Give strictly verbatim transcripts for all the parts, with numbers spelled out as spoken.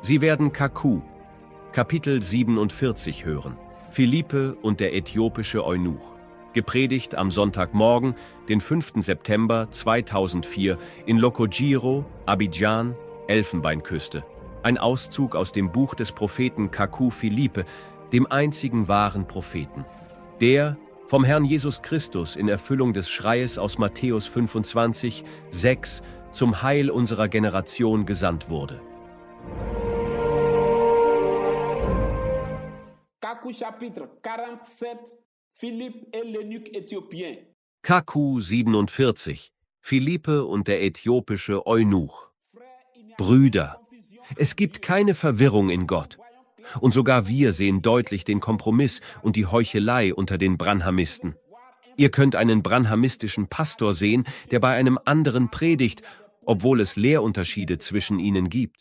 Sie werden Kaku, Kapitel siebenundvierzig hören. Philippe und der äthiopische Eunuch. Gepredigt am Sonntagmorgen, den fünften September zweitausendvier in Lokojiro, Abidjan, Elfenbeinküste. Ein Auszug aus dem Buch des Propheten Kaku Philippe, dem einzigen wahren Propheten. Der vom Herrn Jesus Christus in Erfüllung des Schreies aus Matthäus fünfundzwanzig, sechs zum Heil unserer Generation gesandt wurde. Kaku chapitre quarante-sept, Philippe et l'eunuque éthiopien. Kaku siebenundvierzig, Philippe und der äthiopische Eunuch. Brüder, es gibt keine Verwirrung in Gott. Und sogar wir sehen deutlich den Kompromiss und die Heuchelei unter den Branhamisten. Ihr könnt einen branhamistischen Pastor sehen, der bei einem anderen predigt, obwohl es Lehrunterschiede zwischen ihnen gibt.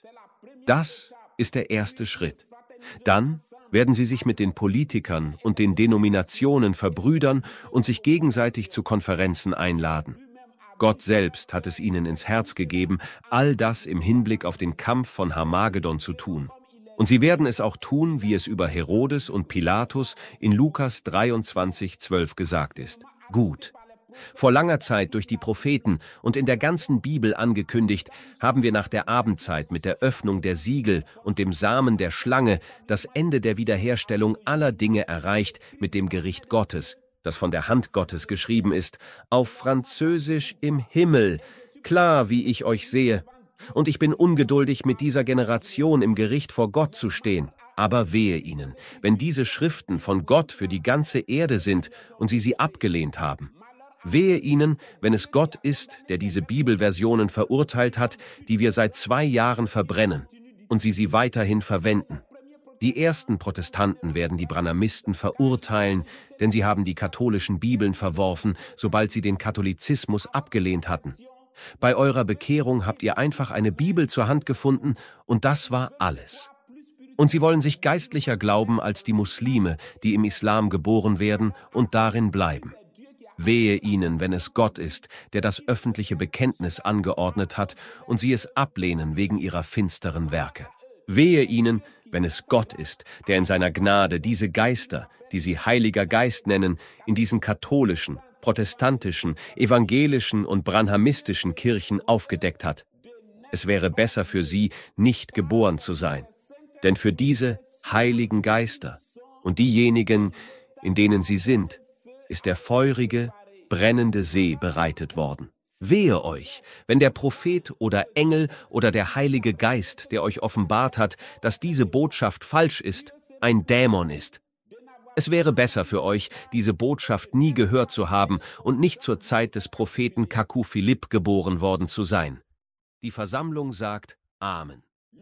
Das ist der erste Schritt. Dann werden sie sich mit den Politikern und den Denominationen verbrüdern und sich gegenseitig zu Konferenzen einladen. Gott selbst hat es ihnen ins Herz gegeben, all das im Hinblick auf den Kampf von Harmagedon zu tun. Und sie werden es auch tun, wie es über Herodes und Pilatus in Lukas dreiundzwanzig, zwölf gesagt ist. Gut. Vor langer Zeit durch die Propheten und in der ganzen Bibel angekündigt, haben wir nach der Abendzeit mit der Öffnung der Siegel und dem Samen der Schlange das Ende der Wiederherstellung aller Dinge erreicht mit dem Gericht Gottes, das von der Hand Gottes geschrieben ist, auf Französisch im Himmel, klar wie ich euch sehe. Und ich bin ungeduldig, mit dieser Generation im Gericht vor Gott zu stehen. Aber wehe ihnen, wenn diese Schriften von Gott für die ganze Erde sind und sie sie abgelehnt haben. Wehe ihnen, wenn es Gott ist, der diese Bibelversionen verurteilt hat, die wir seit zwei Jahren verbrennen, und sie sie weiterhin verwenden. Die ersten Protestanten werden die Branhamisten verurteilen, denn sie haben die katholischen Bibeln verworfen, sobald sie den Katholizismus abgelehnt hatten. Bei eurer Bekehrung habt ihr einfach eine Bibel zur Hand gefunden, und das war alles. Und sie wollen sich geistlicher glauben als die Muslime, die im Islam geboren werden und darin bleiben. Wehe ihnen, wenn es Gott ist, der das öffentliche Bekenntnis angeordnet hat und sie es ablehnen wegen ihrer finsteren Werke. Wehe ihnen, wenn es Gott ist, der in seiner Gnade diese Geister, die sie Heiliger Geist nennen, in diesen katholischen, protestantischen, evangelischen und branhamistischen Kirchen aufgedeckt hat. Es wäre besser für sie, nicht geboren zu sein. Denn für diese heiligen Geister und diejenigen, in denen sie sind, ist der feurige, brennende See bereitet worden. Wehe euch, wenn der Prophet oder Engel oder der Heilige Geist, der euch offenbart hat, dass diese Botschaft falsch ist, ein Dämon ist. Es wäre besser für euch, diese Botschaft nie gehört zu haben und nicht zur Zeit des Propheten Kaku Philippe geboren worden zu sein. Die Versammlung sagt Amen.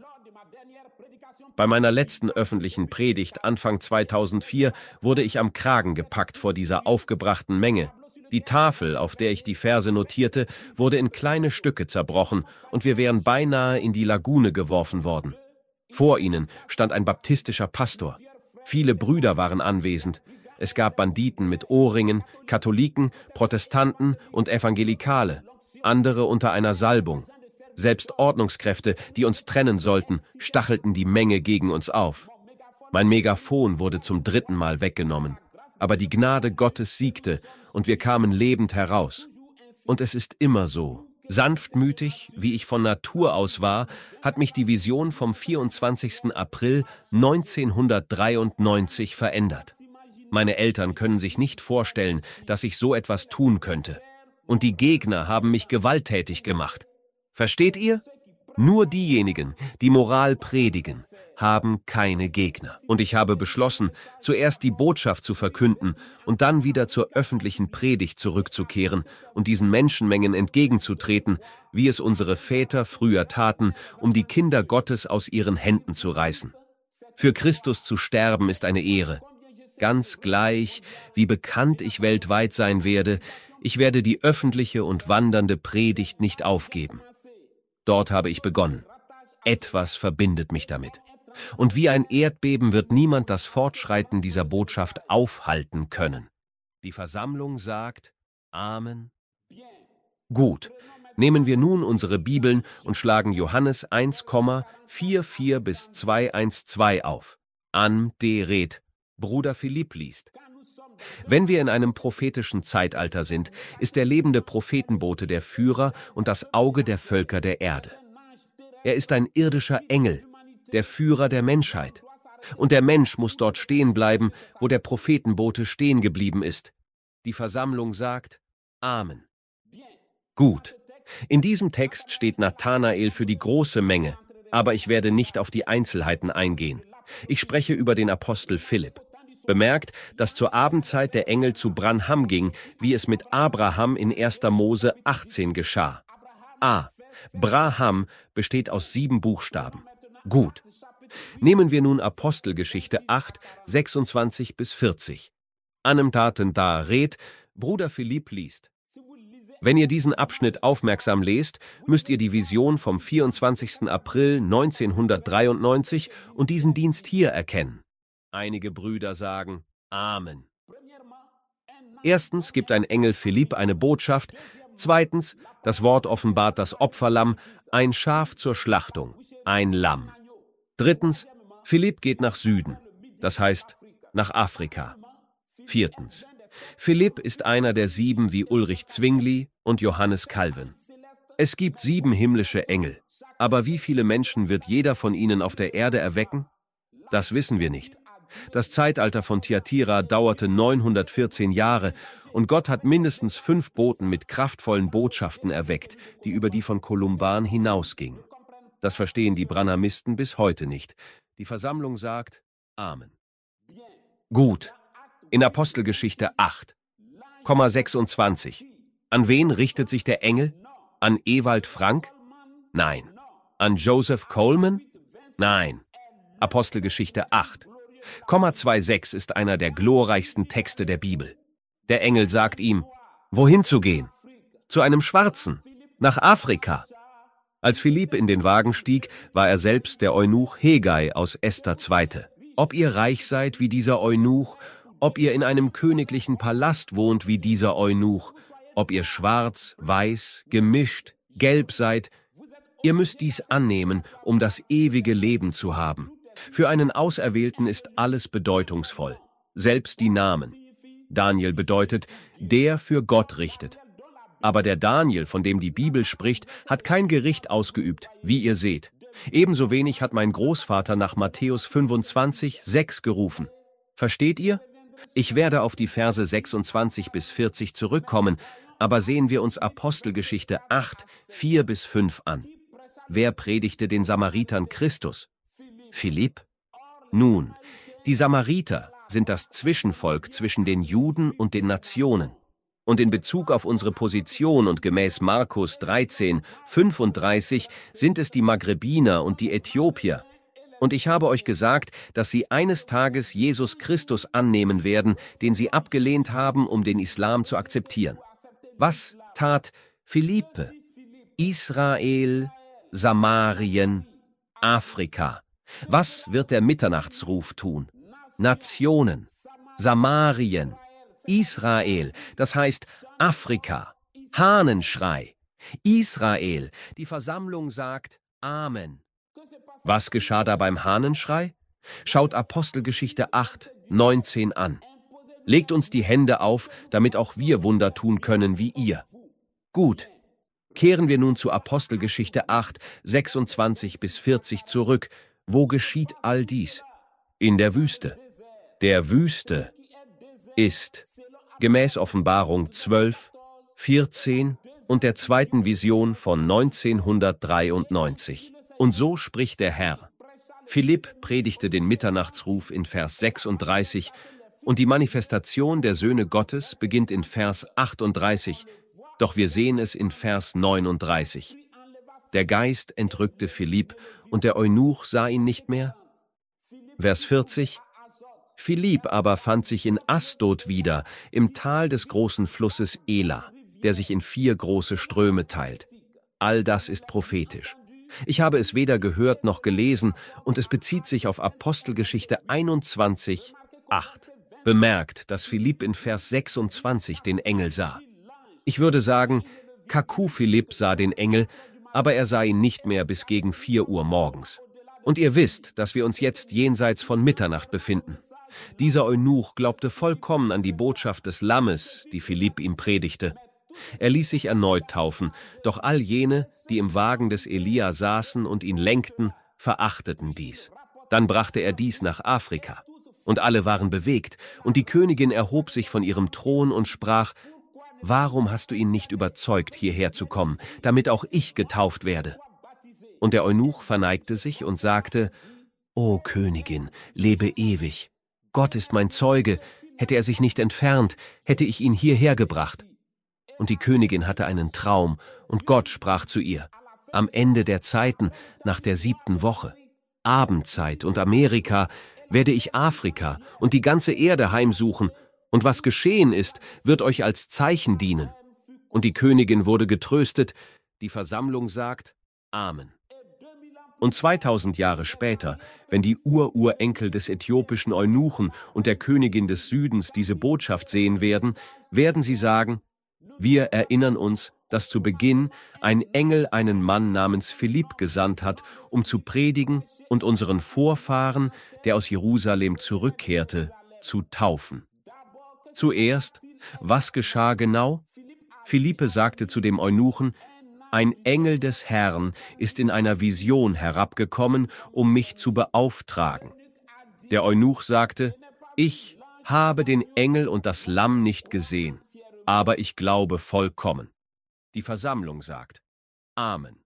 Bei meiner letzten öffentlichen Predigt Anfang zweitausendvier wurde ich am Kragen gepackt vor dieser aufgebrachten Menge. Die Tafel, auf der ich die Verse notierte, wurde in kleine Stücke zerbrochen und wir wären beinahe in die Lagune geworfen worden. Vor ihnen stand ein baptistischer Pastor. Viele Brüder waren anwesend. Es gab Banditen mit Ohrringen, Katholiken, Protestanten und Evangelikale, andere unter einer Salbung. Selbst Ordnungskräfte, die uns trennen sollten, stachelten die Menge gegen uns auf. Mein Megafon wurde zum dritten Mal weggenommen. Aber die Gnade Gottes siegte und wir kamen lebend heraus. Und es ist immer so. Sanftmütig, wie ich von Natur aus war, hat mich die Vision vom vierundzwanzigsten April neunzehnhundertdreiundneunzig verändert. Meine Eltern können sich nicht vorstellen, dass ich so etwas tun könnte. Und die Gegner haben mich gewalttätig gemacht. Versteht ihr? Nur diejenigen, die Moral predigen, haben keine Gegner. Und ich habe beschlossen, zuerst die Botschaft zu verkünden und dann wieder zur öffentlichen Predigt zurückzukehren und diesen Menschenmengen entgegenzutreten, wie es unsere Väter früher taten, um die Kinder Gottes aus ihren Händen zu reißen. Für Christus zu sterben ist eine Ehre. Ganz gleich, wie bekannt ich weltweit sein werde, ich werde die öffentliche und wandernde Predigt nicht aufgeben. Dort habe ich begonnen. Etwas verbindet mich damit. Und wie ein Erdbeben wird niemand das Fortschreiten dieser Botschaft aufhalten können. Die Versammlung sagt Amen. Gut, Nehmen wir nun unsere Bibeln und schlagen Johannes eins, vierundvierzig bis zweihundertzwölf auf. An de Red, Bruder Philipp liest. Wenn wir in einem prophetischen Zeitalter sind, ist der lebende Prophetenbote der Führer und das Auge der Völker der Erde. Er ist ein irdischer Engel, der Führer der Menschheit. Und der Mensch muss dort stehen bleiben, wo der Prophetenbote stehen geblieben ist. Die Versammlung sagt Amen. Gut. In diesem Text steht Nathanael für die große Menge, aber ich werde nicht auf die Einzelheiten eingehen. Ich spreche über den Apostel Philipp. Bemerkt, dass zur Abendzeit der Engel zu Branham ging, wie es mit Abraham in erster Mose achtzehn geschah. A. Braham besteht aus sieben Buchstaben. Gut. Nehmen wir nun Apostelgeschichte acht, sechsundzwanzig bis vierzig. Anem Daten da Red, Bruder Philipp liest. Wenn ihr diesen Abschnitt aufmerksam lest, müsst ihr die Vision vom vierundzwanzigsten April neunzehnhundertdreiundneunzig und diesen Dienst hier erkennen. Einige Brüder sagen Amen. Erstens gibt ein Engel Philipp eine Botschaft. Zweitens, das Wort offenbart das Opferlamm, ein Schaf zur Schlachtung, ein Lamm. Drittens, Philipp geht nach Süden, das heißt nach Afrika. Viertens, Philipp ist einer der sieben wie Ulrich Zwingli und Johannes Calvin. Es gibt sieben himmlische Engel, aber wie viele Menschen wird jeder von ihnen auf der Erde erwecken? Das wissen wir nicht. Das Zeitalter von Thyatira dauerte neunhundertvierzehn Jahre und Gott hat mindestens fünf Boten mit kraftvollen Botschaften erweckt, die über die von Kolumban hinausgingen. Das verstehen die Branhamisten bis heute nicht. Die Versammlung sagt Amen. Gut. In Apostelgeschichte acht, sechsundzwanzig. An wen richtet sich der Engel? An Ewald Frank? Nein. An Joseph Coleman? Nein. Apostelgeschichte acht, sechsundzwanzig ist einer der glorreichsten Texte der Bibel. Der Engel sagt ihm, wohin zu gehen? Zu einem Schwarzen, nach Afrika. Als Philipp in den Wagen stieg, war er selbst der Eunuch Hegai aus Esther Zweite. Ob ihr reich seid wie dieser Eunuch, ob ihr in einem königlichen Palast wohnt wie dieser Eunuch, ob ihr schwarz, weiß, gemischt, gelb seid, ihr müsst dies annehmen, um das ewige Leben zu haben. Für einen Auserwählten ist alles bedeutungsvoll, selbst die Namen. Daniel bedeutet, der für Gott richtet. Aber der Daniel, von dem die Bibel spricht, hat kein Gericht ausgeübt, wie ihr seht. Ebenso wenig hat mein Großvater nach Matthäus fünfundzwanzig, sechs gerufen. Versteht ihr? Ich werde auf die Verse sechsundzwanzig bis vierzig zurückkommen, aber sehen wir uns Apostelgeschichte acht, vier bis fünf an. Wer predigte den Samaritern Christus? Philipp? Nun, die Samariter sind das Zwischenvolk zwischen den Juden und den Nationen. Und in Bezug auf unsere Position und gemäß Markus dreizehn, fünfunddreißig sind es die Maghrebiner und die Äthiopier. Und ich habe euch gesagt, dass sie eines Tages Jesus Christus annehmen werden, den sie abgelehnt haben, um den Islam zu akzeptieren. Was tat Philippe? Israel, Samarien, Afrika. Was wird der Mitternachtsruf tun? Nationen, Samarien, Israel, das heißt Afrika, Hahnenschrei, Israel, die Versammlung sagt Amen. Was geschah da beim Hahnenschrei? Schaut Apostelgeschichte acht, neunzehn an. Legt uns die Hände auf, damit auch wir Wunder tun können wie ihr. Gut, kehren wir nun zu Apostelgeschichte acht, sechsundzwanzig bis vierzig zurück. Wo geschieht all dies? In der Wüste. Der Wüste ist gemäß Offenbarung zwölf, vierzehn und der zweiten Vision von neunzehnhundertdreiundneunzig. Und so spricht der Herr. Philipp predigte den Mitternachtsruf in Vers sechsunddreißig und die Manifestation der Söhne Gottes beginnt in Vers achtunddreißig, doch wir sehen es in Vers neununddreißig. Der Geist entrückte Philipp und der Eunuch sah ihn nicht mehr. Vers vierzig. Philipp aber fand sich in Asdod wieder, im Tal des großen Flusses Ela, der sich in vier große Ströme teilt. All das ist prophetisch. Ich habe es weder gehört noch gelesen und es bezieht sich auf Apostelgeschichte einundzwanzig, acht. Bemerkt, dass Philipp in Vers sechsundzwanzig den Engel sah. Ich würde sagen, Kaku Philipp sah den Engel, aber er sah ihn nicht mehr bis gegen vier Uhr morgens. Und ihr wisst, dass wir uns jetzt jenseits von Mitternacht befinden. Dieser Eunuch glaubte vollkommen an die Botschaft des Lammes, die Philipp ihm predigte. Er ließ sich erneut taufen, doch all jene, die im Wagen des Elia saßen und ihn lenkten, verachteten dies. Dann brachte er dies nach Afrika. Und alle waren bewegt, und die Königin erhob sich von ihrem Thron und sprach: Warum hast du ihn nicht überzeugt, hierher zu kommen, damit auch ich getauft werde? Und der Eunuch verneigte sich und sagte: O Königin, lebe ewig. Gott ist mein Zeuge, hätte er sich nicht entfernt, hätte ich ihn hierher gebracht. Und die Königin hatte einen Traum, und Gott sprach zu ihr: Am Ende der Zeiten, nach der siebten Woche, Abendzeit und Amerika, werde ich Afrika und die ganze Erde heimsuchen, und was geschehen ist, wird euch als Zeichen dienen. Und die Königin wurde getröstet, die Versammlung sagt: Amen. Und zweitausend Jahre später, wenn die Ururenkel des äthiopischen Eunuchen und der Königin des Südens diese Botschaft sehen werden, werden sie sagen: Wir erinnern uns, dass zu Beginn ein Engel einen Mann namens Philipp gesandt hat, um zu predigen und unseren Vorfahren, der aus Jerusalem zurückkehrte, zu taufen. Zuerst, was geschah genau? Philippe sagte zu dem Eunuchen: Ein Engel des Herrn ist in einer Vision herabgekommen, um mich zu beauftragen. Der Eunuch sagte: Ich habe den Engel und das Lamm nicht gesehen, aber ich glaube vollkommen. Die Versammlung sagt: Amen.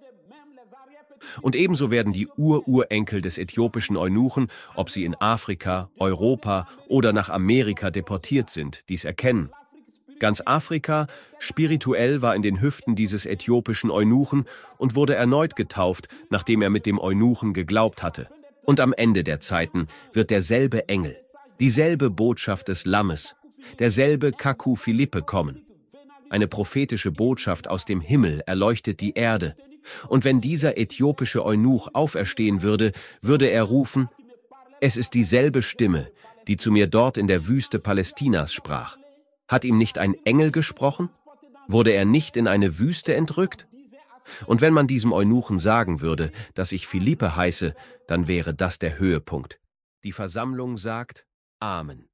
Und ebenso werden die Ururenkel des äthiopischen Eunuchen, ob sie in Afrika, Europa oder nach Amerika deportiert sind, dies erkennen. Ganz Afrika, spirituell, war in den Hüften dieses äthiopischen Eunuchen und wurde erneut getauft, nachdem er mit dem Eunuchen geglaubt hatte. Und am Ende der Zeiten wird derselbe Engel, dieselbe Botschaft des Lammes, derselbe Kaku Philippe kommen. Eine prophetische Botschaft aus dem Himmel erleuchtet die Erde. Und wenn dieser äthiopische Eunuch auferstehen würde, würde er rufen: Es ist dieselbe Stimme, die zu mir dort in der Wüste Palästinas sprach. Hat ihm nicht ein Engel gesprochen? Wurde er nicht in eine Wüste entrückt? Und wenn man diesem Eunuchen sagen würde, dass ich Philippe heiße, dann wäre das der Höhepunkt. Die Versammlung sagt: Amen.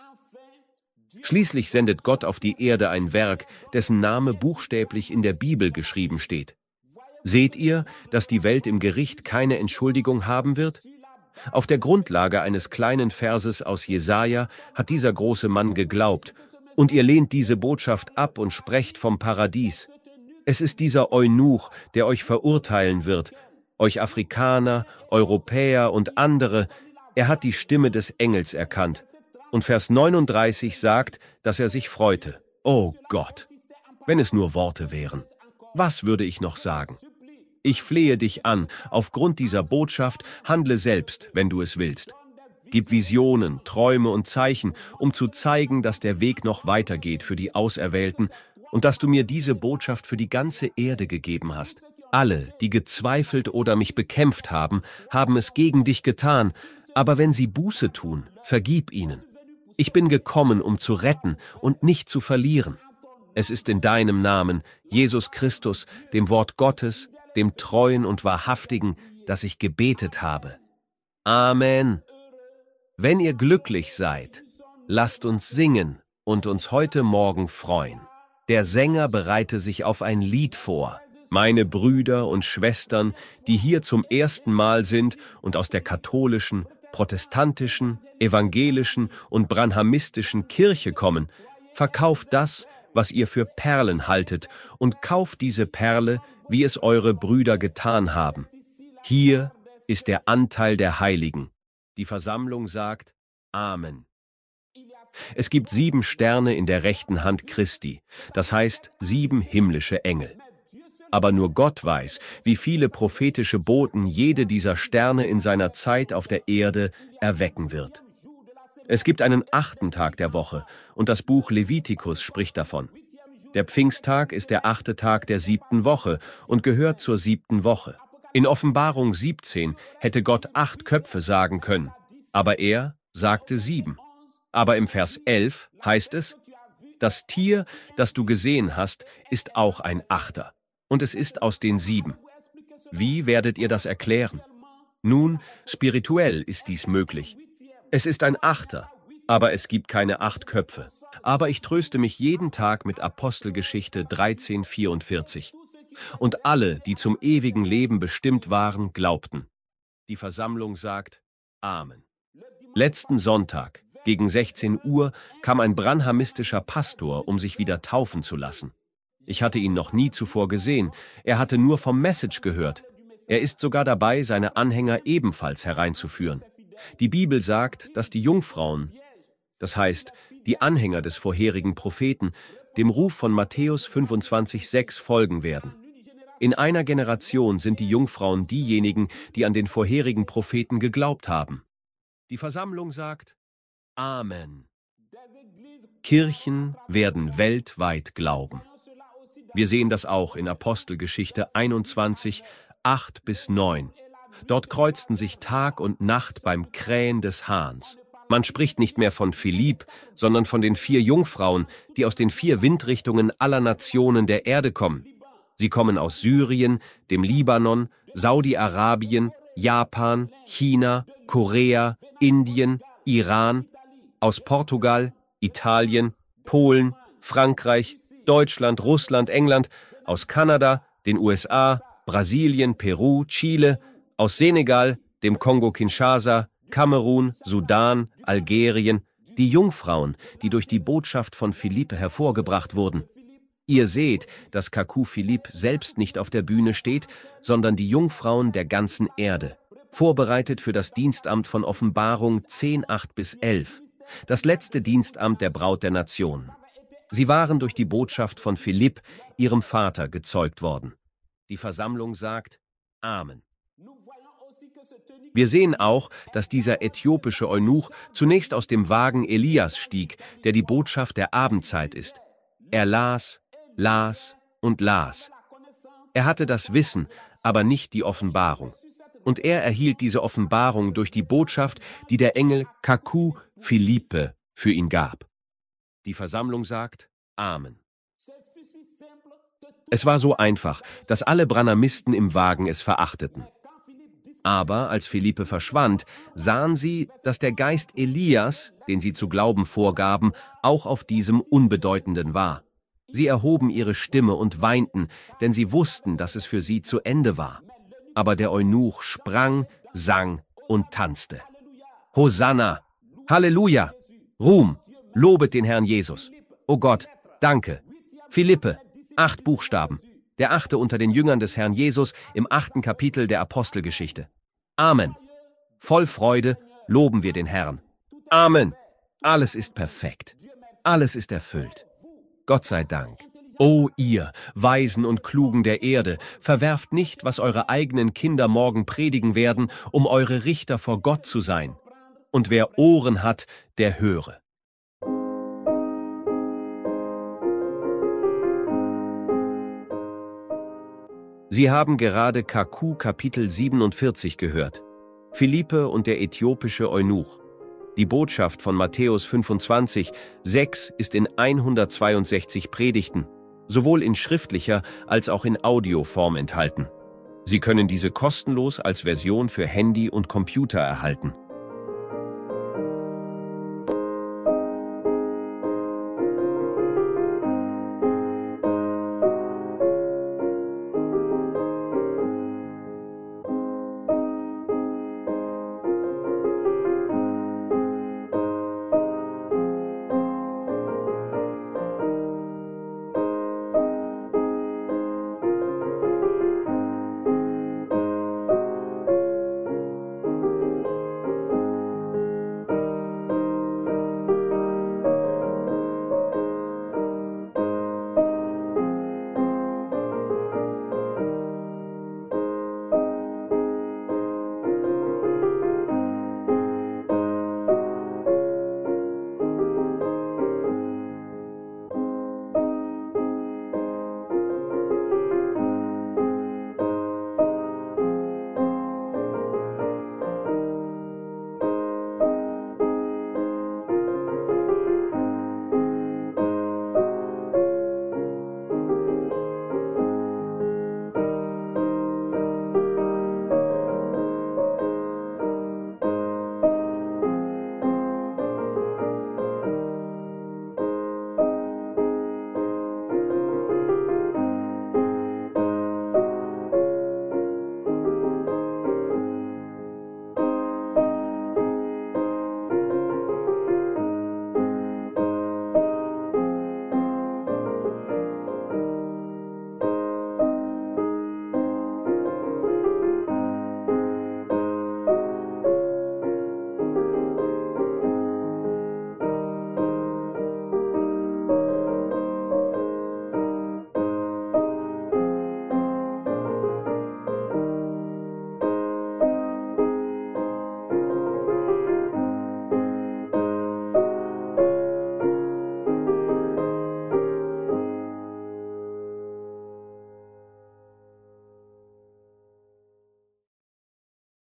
Schließlich sendet Gott auf die Erde ein Werk, dessen Name buchstäblich in der Bibel geschrieben steht. Seht ihr, dass die Welt im Gericht keine Entschuldigung haben wird? Auf der Grundlage eines kleinen Verses aus Jesaja hat dieser große Mann geglaubt, und ihr lehnt diese Botschaft ab und sprecht vom Paradies. Es ist dieser Eunuch, der euch verurteilen wird, euch Afrikaner, Europäer und andere. Er hat die Stimme des Engels erkannt. Und Vers neununddreißig sagt, dass er sich freute. Oh Gott, wenn es nur Worte wären. Was würde ich noch sagen? Ich flehe dich an, aufgrund dieser Botschaft handle selbst, wenn du es willst. Gib Visionen, Träume und Zeichen, um zu zeigen, dass der Weg noch weitergeht für die Auserwählten und dass du mir diese Botschaft für die ganze Erde gegeben hast. Alle, die gezweifelt oder mich bekämpft haben, haben es gegen dich getan, aber wenn sie Buße tun, vergib ihnen. Ich bin gekommen, um zu retten und nicht zu verlieren. Es ist in deinem Namen, Jesus Christus, dem Wort Gottes, dem Treuen und Wahrhaftigen, dass ich gebetet habe. Amen. Wenn ihr glücklich seid, lasst uns singen und uns heute Morgen freuen. Der Sänger bereite sich auf ein Lied vor. Meine Brüder und Schwestern, die hier zum ersten Mal sind und aus der katholischen, protestantischen, evangelischen und branhamistischen Kirche kommen, verkauft das, was ihr für Perlen haltet, und kauft diese Perle, wie es eure Brüder getan haben. Hier ist der Anteil der Heiligen. Die Versammlung sagt: Amen. Es gibt sieben Sterne in der rechten Hand Christi, das heißt sieben himmlische Engel. Aber nur Gott weiß, wie viele prophetische Boten jede dieser Sterne in seiner Zeit auf der Erde erwecken wird. Es gibt einen achten Tag der Woche, und das Buch Levitikus spricht davon. Der Pfingsttag ist der achte Tag der siebten Woche und gehört zur siebten Woche. In Offenbarung siebzehn hätte Gott acht Köpfe sagen können, aber er sagte sieben. Aber im Vers elf heißt es: Das Tier, das du gesehen hast, ist auch ein Achter. Und es ist aus den sieben. Wie werdet ihr das erklären? Nun, spirituell ist dies möglich. Es ist ein Achter, aber es gibt keine acht Köpfe. Aber ich tröste mich jeden Tag mit Apostelgeschichte dreizehn vierundvierzig. Und alle, die zum ewigen Leben bestimmt waren, glaubten. Die Versammlung sagt Amen. Letzten Sonntag, gegen sechzehn Uhr, kam ein branhamistischer Pastor, um sich wieder taufen zu lassen. Ich hatte ihn noch nie zuvor gesehen, er hatte nur vom Message gehört. Er ist sogar dabei, seine Anhänger ebenfalls hereinzuführen. Die Bibel sagt, dass die Jungfrauen, das heißt, die Anhänger des vorherigen Propheten, dem Ruf von Matthäus fünfundzwanzig sechs folgen werden. In einer Generation sind die Jungfrauen diejenigen, die an den vorherigen Propheten geglaubt haben. Die Versammlung sagt Amen. Kirchen werden weltweit glauben. Wir sehen das auch in Apostelgeschichte einundzwanzig, acht bis neun. Dort kreuzten sich Tag und Nacht beim Krähen des Hahns. Man spricht nicht mehr von Philipp, sondern von den vier Jungfrauen, die aus den vier Windrichtungen aller Nationen der Erde kommen. Sie kommen aus Syrien, dem Libanon, Saudi-Arabien, Japan, China, Korea, Indien, Iran, aus Portugal, Italien, Polen, Frankreich, Deutschland, Russland, England, aus Kanada, den U S A, Brasilien, Peru, Chile, aus Senegal, dem Kongo-Kinshasa, Kamerun, Sudan, Algerien, die Jungfrauen, die durch die Botschaft von Philippe hervorgebracht wurden. Ihr seht, dass Kaku Philipp selbst nicht auf der Bühne steht, sondern die Jungfrauen der ganzen Erde, vorbereitet für das Dienstamt von Offenbarung zehn, acht bis elf, das letzte Dienstamt der Braut der Nationen. Sie waren durch die Botschaft von Philipp, ihrem Vater, gezeugt worden. Die Versammlung sagt Amen. Wir sehen auch, dass dieser äthiopische Eunuch zunächst aus dem Wagen Elias stieg, der die Botschaft der Abendzeit ist. Er las, las und las. Er hatte das Wissen, aber nicht die Offenbarung. Und er erhielt diese Offenbarung durch die Botschaft, die der Engel Kaku Philippe für ihn gab. Die Versammlung sagt Amen. Es war so einfach, dass alle Branhamisten im Wagen es verachteten. Aber als Philippe verschwand, sahen sie, dass der Geist Elias, den sie zu glauben vorgaben, auch auf diesem Unbedeutenden war. Sie erhoben ihre Stimme und weinten, denn sie wussten, dass es für sie zu Ende war. Aber der Eunuch sprang, sang und tanzte. Hosanna! Halleluja! Ruhm! Lobet den Herrn Jesus! O Gott, danke! Philippe, acht Buchstaben. Der achte unter den Jüngern des Herrn Jesus im achten Kapitel der Apostelgeschichte. Amen. Voll Freude loben wir den Herrn. Amen. Alles ist perfekt. Alles ist erfüllt. Gott sei Dank. O ihr, Weisen und Klugen der Erde, verwerft nicht, was eure eigenen Kinder morgen predigen werden, um eure Richter vor Gott zu sein. Und wer Ohren hat, der höre. Sie haben gerade Kaku Kapitel siebenundvierzig gehört. Philippe und der äthiopische Eunuch. Die Botschaft von Matthäus fünfundzwanzig, sechs ist in hundertzweiundsechzig Predigten, sowohl in schriftlicher als auch in Audioform enthalten. Sie können diese kostenlos als Version für Handy und Computer erhalten.